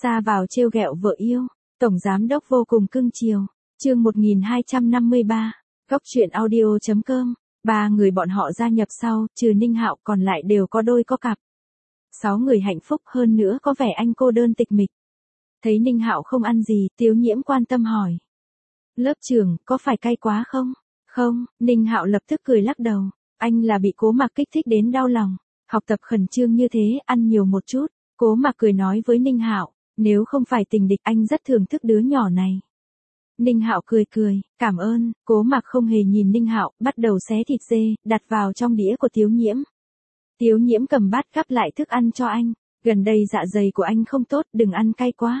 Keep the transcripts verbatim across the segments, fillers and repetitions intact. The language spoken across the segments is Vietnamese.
Xa vào trêu ghẹo vợ yêu, tổng giám đốc vô cùng cưng chiều. Chương một nghìn hai trăm năm mươi ba, Cóc truyện audio chấm com. Ba người bọn họ gia nhập sau, trừ Ninh Hạo còn lại đều có đôi có cặp. Sáu người hạnh phúc, hơn nữa có vẻ anh cô đơn tịch mịch. Thấy Ninh Hạo không ăn gì, Tiếu Nhiễm quan tâm hỏi. Lớp trưởng, có phải cay quá không? Không, Ninh Hạo lập tức cười lắc đầu. Anh là bị Cố Mạc kích thích đến đau lòng. Học tập khẩn trương như thế, ăn nhiều một chút. Cố Mạc cười nói với Ninh Hạo, nếu không phải tình địch anh rất thưởng thức đứa nhỏ này. Ninh Hạo cười cười, cảm ơn. Cố Mạc không hề nhìn Ninh Hạo, bắt đầu xé thịt dê, đặt vào trong đĩa của Tiếu Nhiễm. Tiếu Nhiễm cầm bát gắp lại thức ăn cho anh. Gần đây dạ dày của anh không tốt, đừng ăn cay quá.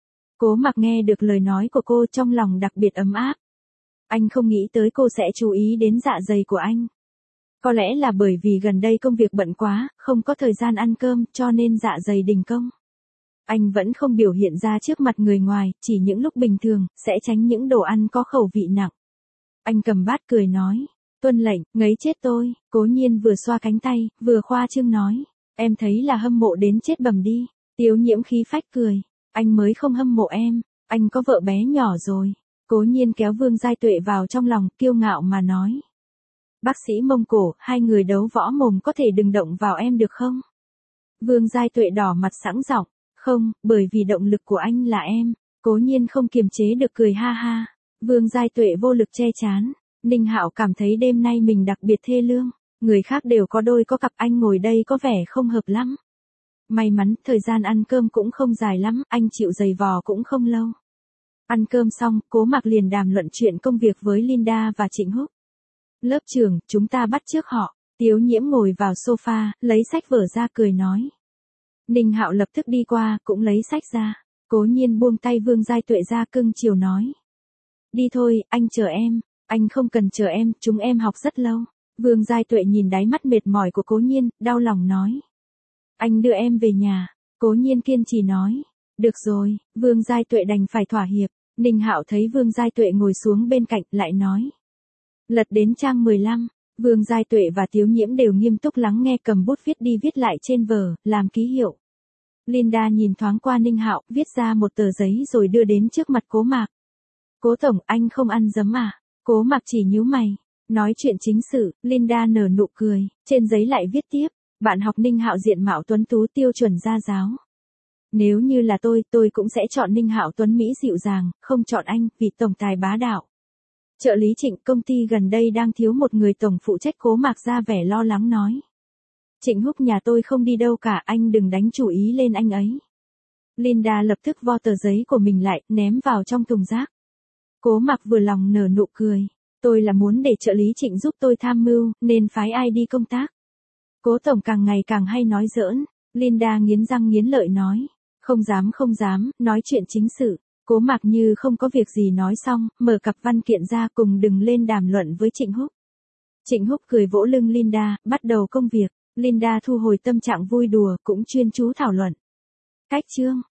Cố Mạc nghe được lời nói của cô trong lòng đặc biệt ấm áp. Anh không nghĩ tới cô sẽ chú ý đến dạ dày của anh. Có lẽ là bởi vì gần đây công việc bận quá, không có thời gian ăn cơm, cho nên dạ dày đình công. Anh vẫn không biểu hiện ra trước mặt người ngoài, chỉ những lúc bình thường, sẽ tránh những đồ ăn có khẩu vị nặng. Anh cầm bát cười nói, tuân lệnh, ngấy chết tôi. Cố Nhiên vừa xoa cánh tay, vừa khoa trương nói, em thấy là hâm mộ đến chết bầm đi. Tiếu Nhiễm khí phách cười, anh mới không hâm mộ em, anh có vợ bé nhỏ rồi. Cố Nhiên kéo Vương Giai Tuệ vào trong lòng, kiêu ngạo mà nói. Bác sĩ Mông Cổ, hai người đấu võ mồm có thể đừng động vào em được không? Vương Giai Tuệ đỏ mặt sẵn giọng, không, bởi vì động lực của anh là em. Cố Nhiên không kiềm chế được cười ha ha. Vương Giai Tuệ vô lực che chán. Ninh Hạo cảm thấy đêm nay mình đặc biệt thê lương. Người khác đều có đôi có cặp, anh ngồi đây có vẻ không hợp lắm. May mắn, thời gian ăn cơm cũng không dài lắm, anh chịu giày vò cũng không lâu. Ăn cơm xong, Cố Mạc liền đàm luận chuyện công việc với Linda và Trịnh Húc. Lớp trưởng, chúng ta bắt chước họ. Tiếu Nhiễm ngồi vào sofa, lấy sách vở ra cười nói. Ninh Hạo lập tức đi qua, cũng lấy sách ra. Cố Nhiên buông tay Vương Giai Tuệ ra, cưng chiều nói. Đi thôi, anh chờ em. Anh không cần chờ em, chúng em học rất lâu. Vương Giai Tuệ nhìn đáy mắt mệt mỏi của Cố Nhiên, đau lòng nói. Anh đưa em về nhà. Cố Nhiên kiên trì nói. Được rồi, Vương Giai Tuệ đành phải thỏa hiệp. Ninh Hạo thấy Vương Giai Tuệ ngồi xuống bên cạnh, lại nói. Lật đến trang mười lăm, Vương Giai Tuệ và Tiếu Nhiễm đều nghiêm túc lắng nghe, cầm bút viết đi viết lại trên vở, làm ký hiệu. Linda nhìn thoáng qua Ninh Hạo, viết ra một tờ giấy rồi đưa đến trước mặt Cố Mạc. Cố tổng, anh không ăn giấm à? Cố Mạc chỉ nhíu mày. Nói chuyện chính sự, Linda nở nụ cười, trên giấy lại viết tiếp. Bạn học Ninh Hạo diện mạo tuấn tú tiêu chuẩn gia giáo. Nếu như là tôi, tôi cũng sẽ chọn Ninh Hạo tuấn Mỹ dịu dàng, không chọn anh, vì tổng tài bá đạo. Trợ lý Trịnh, công ty gần đây đang thiếu một người tổng phụ trách. Cố Mạc ra vẻ lo lắng nói. Trịnh Húc nhà tôi không đi đâu cả, anh đừng đánh chủ ý lên anh ấy. Linda lập tức vo tờ giấy của mình lại, ném vào trong thùng rác. Cố Mạc vừa lòng nở nụ cười. Tôi là muốn để trợ lý Trịnh giúp tôi tham mưu, nên phái ai đi công tác. Cố tổng càng ngày càng hay nói giỡn. Linda nghiến răng nghiến lợi nói. Không dám không dám, nói chuyện chính sự. Cố Mạc như không có việc gì nói xong, mở cặp văn kiện ra cùng đừng lên đàm luận với Trịnh Húc. Trịnh Húc cười vỗ lưng Linda, bắt đầu công việc. Linda thu hồi tâm trạng vui đùa, cũng chuyên chú thảo luận. Cách chương.